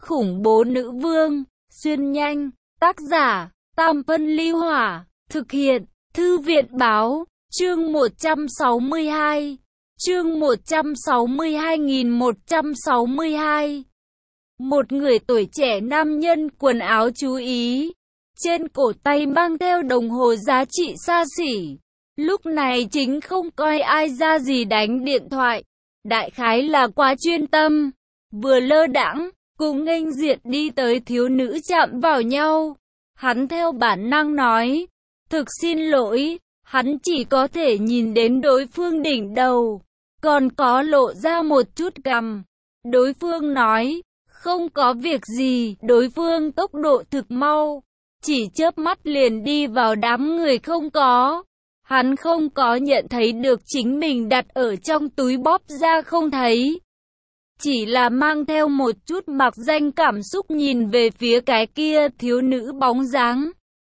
khủng bố nữ vương, xuyên nhanh, tác giả, Tam Phân Ly Hỏa, thực hiện, Thư viện Báo, chương 162, chương 162.162. Một người tuổi trẻ nam nhân quần áo chú ý, trên cổ tay mang theo đồng hồ giá trị xa xỉ. Lúc này chính không coi ai ra gì đánh điện thoại, đại khái là quá chuyên tâm, vừa lơ đãng, cùng nghênh diện đi tới thiếu nữ chạm vào nhau. Hắn theo bản năng nói, thực xin lỗi, hắn chỉ có thể nhìn đến đối phương đỉnh đầu, còn có lộ ra một chút cằm. Đối phương nói, không có việc gì, đối phương tốc độ thực mau, chỉ chớp mắt liền đi vào đám người không có. Hắn không có nhận thấy được chính mình đặt ở trong túi bóp ra không thấy. Chỉ là mang theo một chút mặc danh cảm xúc nhìn về phía cái kia thiếu nữ bóng dáng.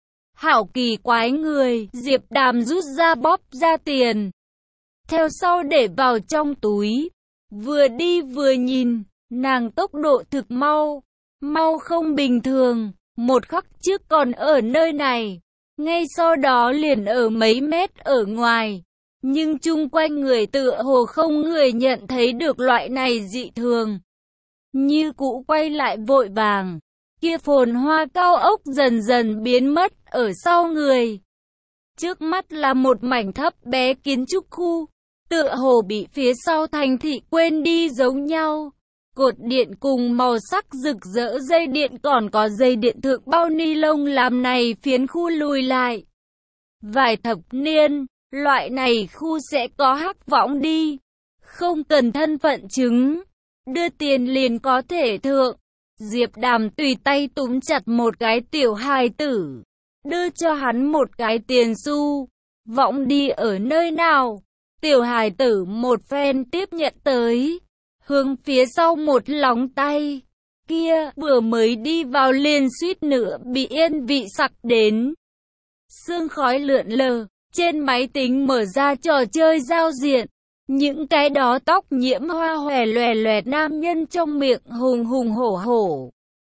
Hảo kỳ quái người, Diệp Đàm rút ra bóp ra tiền. Theo sau để vào trong túi. Vừa đi vừa nhìn, nàng tốc độ thực mau. Mau không bình thường, một khắc trước còn ở nơi này. Ngay sau đó liền ở mấy mét ở ngoài. Nhưng chung quanh người tựa hồ không người nhận thấy được loại này dị thường. Như cũ quay lại vội vàng. Kia phồn hoa cao ốc dần dần biến mất ở sau người. Trước mắt là một mảnh thấp bé kiến trúc khu. Tựa hồ bị phía sau thành thị quên đi giống nhau. Cột điện cùng màu sắc rực rỡ dây điện còn có dây điện thượng bao ni lông làm này phiến khu lùi lại. Vài thập niên, loại này khu sẽ có hắc võng đi. Không cần thân phận chứng, đưa tiền liền có thể thượng. Diệp Đàm tùy tay túm chặt một cái tiểu hài tử, đưa cho hắn một cái tiền xu. Võng đi ở nơi nào? Tiểu hài tử một phen tiếp nhận tới, hướng phía sau một lóng tay. Kia, vừa mới đi vào liền suýt nữa bị yên vị sặc đến. Sương khói lượn lờ, trên máy tính mở ra trò chơi giao diện. Những cái đó tóc nhiễm hoa hòe lòe loẹt nam nhân trong miệng hùng hùng hổ hổ.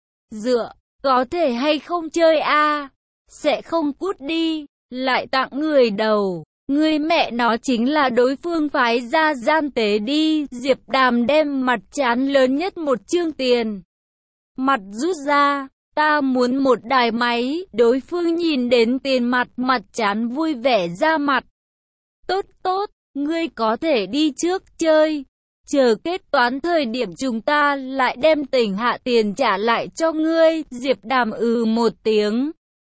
Dựa, có thể hay không chơi a? Sẽ không cút đi, lại tặng người đầu. Người mẹ nó chính là đối phương phái ra gian tế đi. Diệp Đàm đem mặt trán lớn nhất một chương tiền mặt rút ra. Ta muốn một đài máy. Đối phương nhìn đến tiền mặt, mặt trán vui vẻ ra mặt. Tốt tốt, ngươi có thể đi trước chơi. Chờ kết toán thời điểm chúng ta lại đem tỉnh hạ tiền trả lại cho ngươi. Diệp Đàm một tiếng,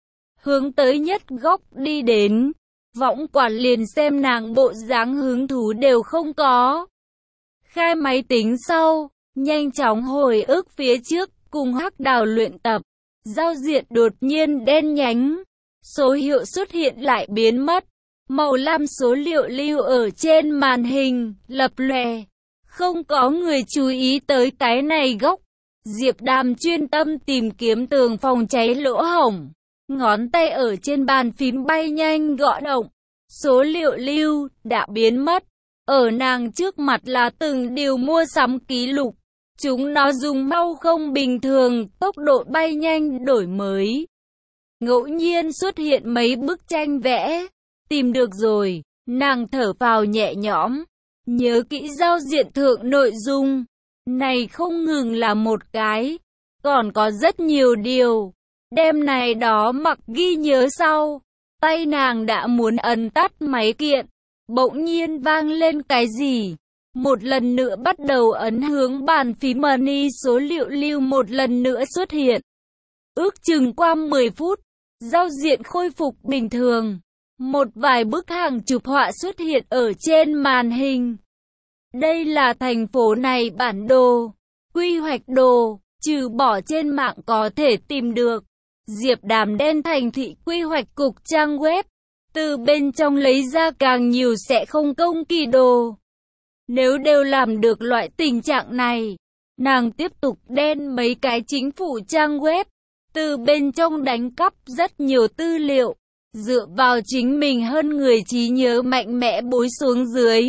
hướng tới nhất góc đi đến. Võng quản liền xem nàng bộ dáng hứng thú đều không có. Khai máy tính sau, nhanh chóng hồi ức phía trước, cùng Hắc Đào luyện tập. Giao diện đột nhiên đen nhánh, số hiệu xuất hiện lại biến mất. Màu lam số liệu lưu ở trên màn hình, lập lòe. Không có người chú ý tới cái này gốc. Diệp Đàm chuyên tâm tìm kiếm tường phòng cháy lỗ hổng. Ngón tay ở trên bàn phím bay nhanh gõ động. Số liệu lưu đã biến mất. Ở nàng trước mặt là từng điều mua sắm ký lục. Chúng nó dùng mau không bình thường, tốc độ bay nhanh đổi mới. Ngẫu nhiên xuất hiện mấy bức tranh vẽ. Tìm được rồi, nàng thở phào nhẹ nhõm. Nhớ kỹ giao diện thượng nội dung. Này không ngừng là một cái, còn có rất nhiều điều. Đêm này đó mặc ghi nhớ sau. Tay nàng đã muốn ấn tắt máy kiện. Bỗng nhiên vang lên cái gì? Một lần nữa bắt đầu ấn hướng bàn phím money, số liệu lưu một lần nữa xuất hiện. Ước chừng qua 10 phút, giao diện khôi phục bình thường. Một vài bức hàng chụp họa xuất hiện ở trên màn hình. Đây là thành phố này bản đồ, quy hoạch đồ, trừ bỏ trên mạng có thể tìm được. Diệp Đàm đen thành thị quy hoạch cục trang web, từ bên trong lấy ra càng nhiều sẽ không công kỳ đồ. Nếu đều làm được loại tình trạng này, nàng tiếp tục đen mấy cái chính phủ trang web, từ bên trong đánh cắp rất nhiều tư liệu, dựa vào chính mình hơn người trí nhớ mạnh mẽ bối xuống dưới.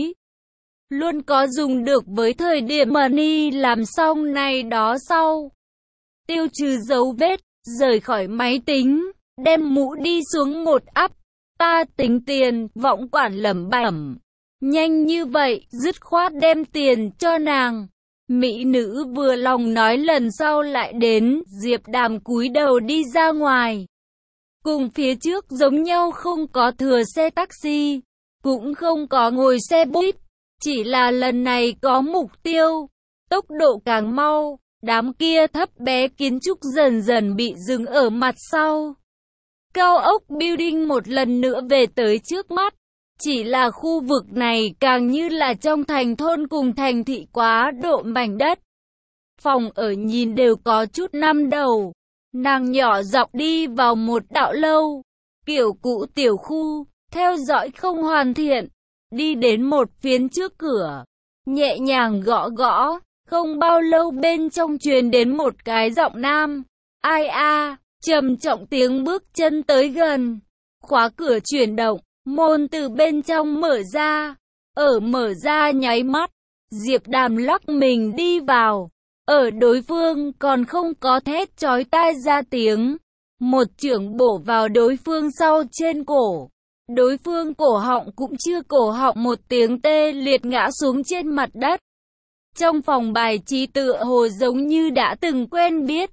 Luôn có dùng được với thời điểm money làm xong này đó sau. tiêu trừ dấu vết, rời khỏi máy tính, đem mũ đi xuống một ắp. Ta tính tiền, Võng quản lẩm bẩm. Nhanh như vậy, dứt khoát đem tiền cho nàng. Mỹ nữ vừa lòng nói lần sau lại đến. Diệp Đàm cúi đầu đi ra ngoài. Cùng phía trước giống nhau, không có thừa xe taxi, cũng không có ngồi xe buýt. Chỉ là lần này có mục tiêu, tốc độ càng mau. Đám kia thấp bé kiến trúc dần dần bị dừng ở mặt sau. Cao ốc building một lần nữa về tới trước mắt. Chỉ là khu vực này càng như là trong thành thôn cùng thành thị quá độ mảnh đất. Phòng ở nhìn đều có chút năm đầu. Nàng nhỏ giọng đi vào một đạo lâu, kiểu cũ tiểu khu, theo dõi không hoàn thiện. Đi đến một phiến trước cửa, nhẹ nhàng gõ gõ. Không bao lâu bên trong truyền đến một cái giọng nam. Ai a, trầm trọng tiếng bước chân tới gần. Khóa cửa chuyển động, môn từ bên trong mở ra. Ở mở ra nháy mắt, Diệp Đàm lắc mình đi vào. Ở đối phương còn không có thét chói tai ra tiếng. Một chưởng bổ vào đối phương sau trên cổ. Đối phương cổ họng cũng chưa cổ họng, một tiếng tê liệt ngã xuống trên mặt đất. Trong phòng bài trí tựa hồ giống như đã từng quen biết.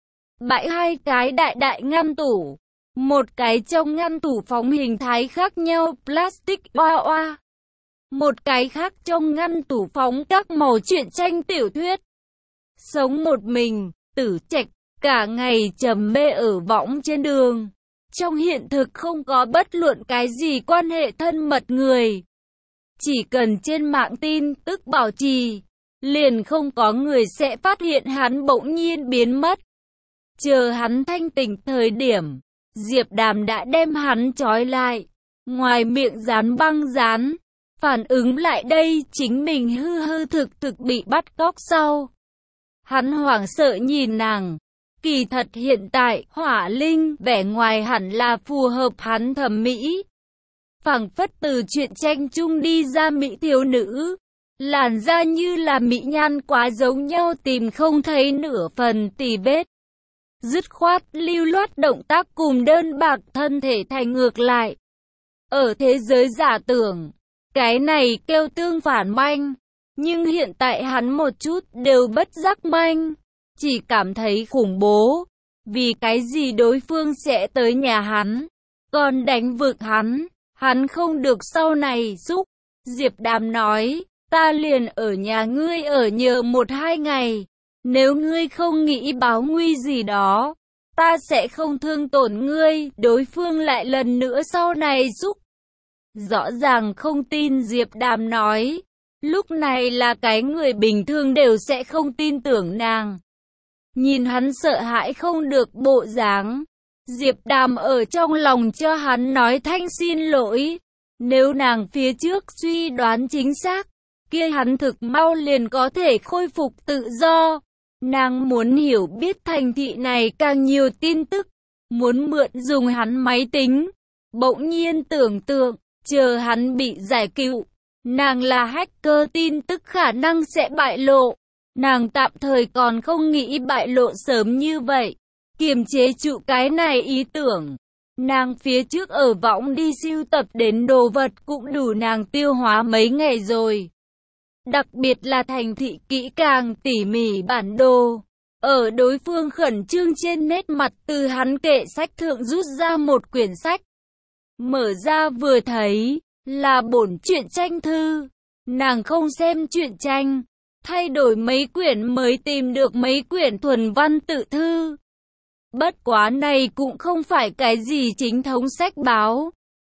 Bãi hai cái đại đại ngăn tủ. Một cái trong ngăn tủ phóng hình thái khác nhau plastic oa oa. Một cái khác trong ngăn tủ phóng các màu truyện tranh tiểu thuyết. Sống một mình, Tử Trạch, cả ngày trầm mê ở võng trên đường. Trong hiện thực không có bất luận cái gì quan hệ thân mật người. Chỉ cần trên mạng tin tức bảo trì, liền không có người sẽ phát hiện hắn bỗng nhiên biến mất. Chờ hắn thanh tỉnh thời điểm, Diệp Đàm đã đem hắn trói lại, ngoài miệng dán băng dán. Phản ứng lại đây chính mình hư hư thực thực bị bắt cóc sau. Hắn hoảng sợ nhìn nàng. Kỳ thật hiện tại, Hỏa Linh vẻ ngoài hẳn là phù hợp hắn thẩm mỹ. Phảng phất từ truyện tranh chung đi ra mỹ thiếu nữ. Làn da như là mỹ nhan quá giống nhau, tìm không thấy nửa phần tì vết. Dứt khoát lưu loát động tác cùng đơn bạc thân thể thành ngược lại. Ở thế giới giả tưởng, cái này kêu tương phản manh. Nhưng hiện tại hắn một chút đều bất giác manh. Chỉ cảm thấy khủng bố. Vì cái gì đối phương sẽ tới nhà hắn, còn đánh vực hắn. Hắn không được sau này giúp. Diệp Đàm nói, ta liền ở nhà ngươi ở nhờ 1-2 ngày. Nếu ngươi không nghĩ báo nguy gì đó, ta sẽ không thương tổn ngươi. Đối phương lại lần nữa sau này giúp. Rõ ràng không tin Diệp Đàm nói. Lúc này là cái người bình thường đều sẽ không tin tưởng nàng. Nhìn hắn sợ hãi không được bộ dáng, Diệp Đàm ở trong lòng cho hắn nói thanh xin lỗi. Nếu nàng phía trước suy đoán chính xác, kia hắn thực mau liền có thể khôi phục tự do. Nàng muốn hiểu biết thành thị này càng nhiều tin tức, muốn mượn dùng hắn máy tính. Bỗng nhiên tưởng tượng, chờ hắn bị giải cứu, nàng là hacker, tin tức khả năng sẽ bại lộ. Nàng tạm thời còn không nghĩ bại lộ sớm như vậy. Kiềm chế trụ cái này ý tưởng. Nàng phía trước ở võng đi sưu tập đến đồ vật cũng đủ nàng tiêu hóa mấy ngày rồi. Đặc biệt là thành thị kỹ càng tỉ mỉ bản đồ. Ở đối phương khẩn trương trên nét mặt, từ hắn kệ sách thượng rút ra một quyển sách. Mở ra vừa thấy, là bổn truyện tranh thư. Nàng không xem truyện tranh, thay đổi mấy quyển mới tìm được mấy quyển thuần văn tự thư. Bất quá này cũng không phải cái gì chính thống sách báo,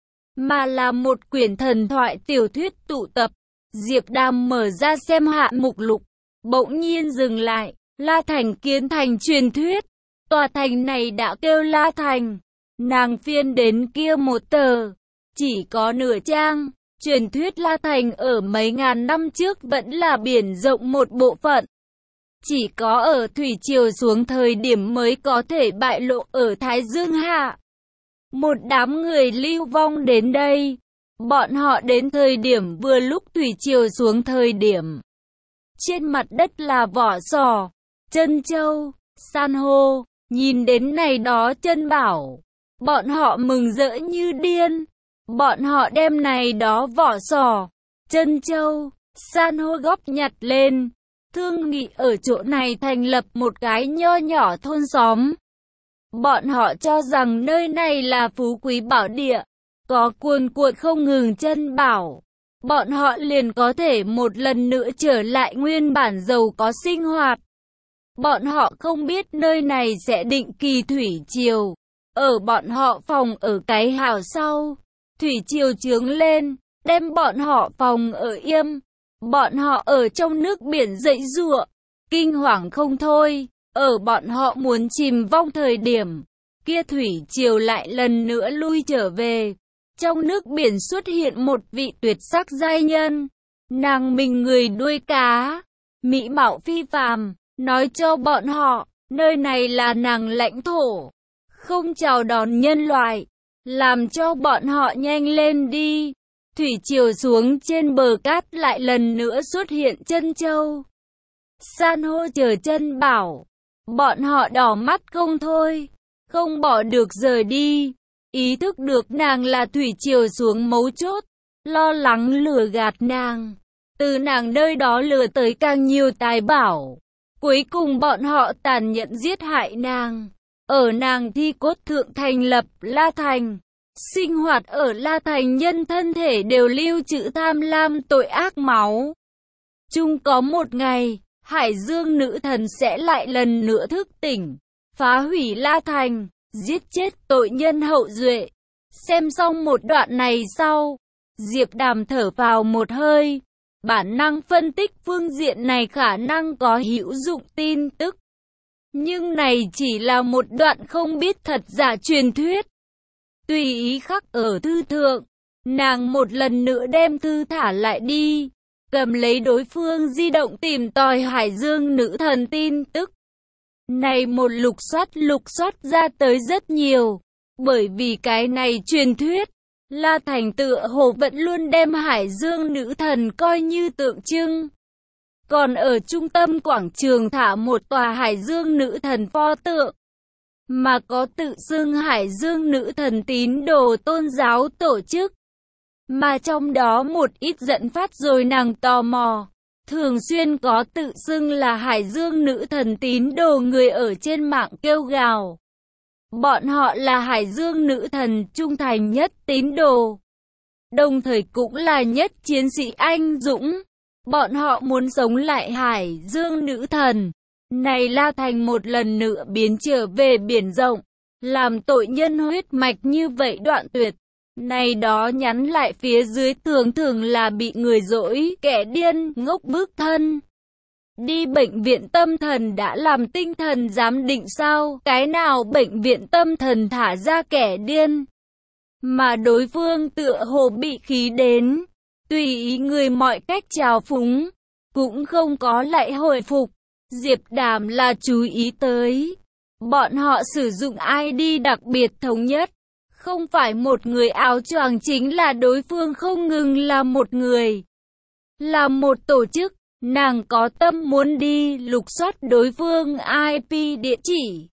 mà là một quyển thần thoại tiểu thuyết tụ tập. Diệp Đàm mở ra xem hạ mục lục, bỗng nhiên dừng lại. La Thành kiến thành truyền thuyết. Tòa thành này đã kêu La Thành. Nàng phiên đến kia một tờ, chỉ có nửa trang. Truyền thuyết La Thành ở mấy ngàn năm trước vẫn là biển rộng một bộ phận. Chỉ có ở thủy triều xuống thời điểm mới có thể bại lộ ở Thái Dương hạ. Một đám người lưu vong đến đây. Bọn họ đến thời điểm vừa lúc thủy triều xuống thời điểm. Trên mặt đất là vỏ sò, trân châu, san hô. Nhìn đến này đó chân bảo, bọn họ mừng rỡ như điên. Bọn họ đem này đó vỏ sò, chân châu, san hô góp nhặt lên, thương nghị ở chỗ này thành lập một cái nho nhỏ thôn xóm. Bọn họ cho rằng nơi này là phú quý bảo địa, có cuồn cuộn không ngừng chân bảo. Bọn họ liền có thể một lần nữa trở lại nguyên bản giàu có sinh hoạt. Bọn họ không biết nơi này sẽ định kỳ thủy triều. Ở bọn họ phòng ở cái hào sau, thủy triều chướng lên, đem bọn họ phòng ở yêm. Bọn họ ở trong nước biển dậy giụa, kinh hoàng không thôi. Ở bọn họ muốn chìm vong thời điểm, kia thủy triều lại lần nữa lui trở về. Trong nước biển xuất hiện một vị tuyệt sắc giai nhân. Nàng mình người đuôi cá, mỹ mạo phi phàm, nói cho bọn họ, nơi này là nàng lãnh thổ, không chào đón nhân loại, làm cho bọn họ nhanh lên đi. Thủy triều xuống trên bờ cát lại lần nữa xuất hiện chân châu, san hô chờ chân bảo. Bọn họ đỏ mắt không thôi, không bỏ được rời đi. Ý thức được nàng là thủy triều xuống mấu chốt, lo lắng lừa gạt nàng. Từ nàng nơi đó lừa tới càng nhiều tài bảo. Cuối cùng bọn họ tàn nhẫn giết hại nàng. Ở nàng thi cốt thượng thành lập La Thành. Sinh hoạt ở La Thành nhân thân thể đều lưu trữ tham lam tội ác máu. Chung có một ngày, Hải Dương nữ thần sẽ lại lần nữa thức tỉnh, phá hủy La Thành, giết chết tội nhân hậu duệ. Xem xong một đoạn này sau, Diệp Đàm thở vào một hơi. Bản năng phân tích phương diện này khả năng có hữu dụng tin tức. Nhưng này chỉ là một đoạn không biết thật giả truyền thuyết. Tùy ý khắc ở thư thượng, nàng một lần nữa đem thư thả lại đi, cầm lấy đối phương di động tìm tòi Hải Dương nữ thần tin tức. Này một lục soát ra tới rất nhiều, bởi vì cái này truyền thuyết, La Thành tựa hồ vẫn luôn đem Hải Dương nữ thần coi như tượng trưng. Còn ở trung tâm quảng trường thả một tòa Hải Dương nữ thần pho tượng, mà có tự xưng Hải Dương nữ thần tín đồ tôn giáo tổ chức. Mà trong đó một ít dẫn phát rồi nàng tò mò, thường xuyên có tự xưng là Hải Dương nữ thần tín đồ người ở trên mạng kêu gào. Bọn họ là Hải Dương nữ thần trung thành nhất tín đồ, đồng thời cũng là nhất chiến sĩ anh dũng. Bọn họ muốn sống lại Hải Dương nữ thần. Này La Thành một lần nữa biến trở về biển rộng, làm tội nhân huyết mạch như vậy đoạn tuyệt. Này đó nhắn lại phía dưới thường là bị người dỗi, kẻ điên, ngốc bức thân. Đi bệnh viện tâm thần đã làm tinh thần giám định sao? Cái nào bệnh viện tâm thần thả ra kẻ điên? Mà đối phương tựa hồ bị khí đến, tùy ý người mọi cách trào phúng, cũng không có lại hồi phục. Diệp Đàm là chú ý tới, bọn họ sử dụng ID đặc biệt thống nhất, không phải một người áo choàng chính là đối phương không ngừng là một người, là một tổ chức. Nàng có tâm muốn đi lục soát đối phương IP địa chỉ,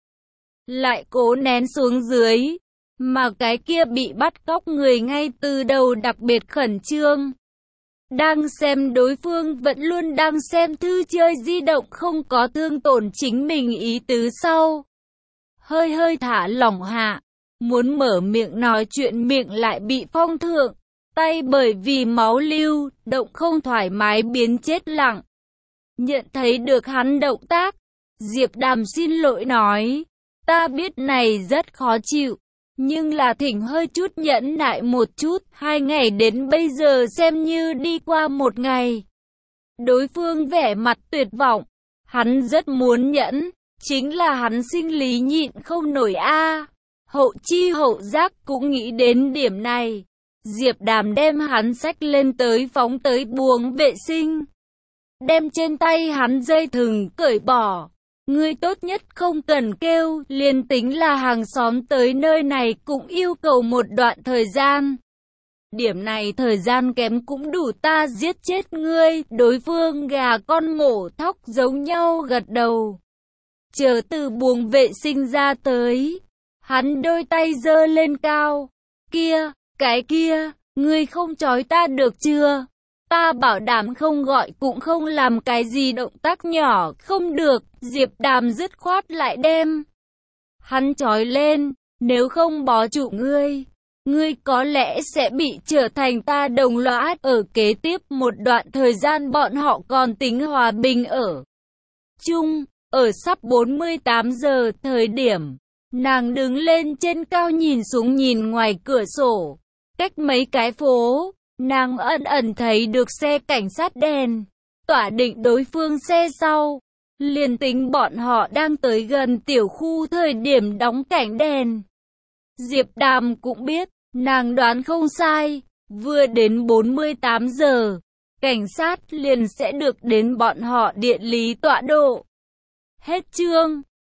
lại cố nén xuống dưới, mà cái kia bị bắt cóc người ngay từ đầu đặc biệt khẩn trương. Đang xem đối phương vẫn luôn đang xem thư chơi di động không có thương tổn chính mình ý tứ sau. Hơi thả lỏng hạ, muốn mở miệng nói chuyện miệng lại bị phong thượng, tay bởi vì máu lưu, động không thoải mái biến chết lặng. Nhận thấy được hắn động tác, Diệp Đàm xin lỗi nói, ta biết này rất khó chịu, nhưng là thỉnh hơi chút nhẫn nại một chút, 2 ngày đến bây giờ xem như đi qua 1 ngày. Đối phương vẻ mặt tuyệt vọng, hắn rất muốn nhẫn, chính là hắn sinh lý nhịn không nổi a. Hậu chi hậu giác cũng nghĩ đến điểm này. Diệp Đàm đem hắn xách lên tới phóng tới buồng vệ sinh, đem trên tay hắn dây thừng cởi bỏ. Ngươi tốt nhất không cần kêu, liền tính là hàng xóm tới nơi này cũng yêu cầu một đoạn thời gian. Điểm này thời gian kém cũng đủ ta giết chết ngươi. Đối phương gà con mổ thóc giống nhau gật đầu. Chờ từ buồng vệ sinh ra tới, hắn đôi tay giơ lên cao. Kia, cái kia, ngươi không trói ta được chưa? Ta bảo đảm không gọi cũng không làm cái gì động tác nhỏ, không được. Diệp Đàm dứt khoát lại đem hắn trói lên, nếu không bó trụ ngươi có lẽ sẽ bị trở thành ta đồng lõa. Ở kế tiếp một đoạn thời gian bọn họ còn tính hòa bình ở chung. Ở sắp 48 giờ thời điểm, nàng đứng lên trên cao nhìn xuống nhìn ngoài cửa sổ. Cách mấy cái phố, nàng ẩn ẩn thấy được xe cảnh sát đèn tỏa định đối phương xe sau. Liền tính bọn họ đang tới gần tiểu khu thời điểm đóng cảnh đèn. Diệp Đàm cũng biết, nàng đoán không sai, vừa đến 48 giờ, cảnh sát liền sẽ được đến bọn họ địa lý tọa độ. Hết chương.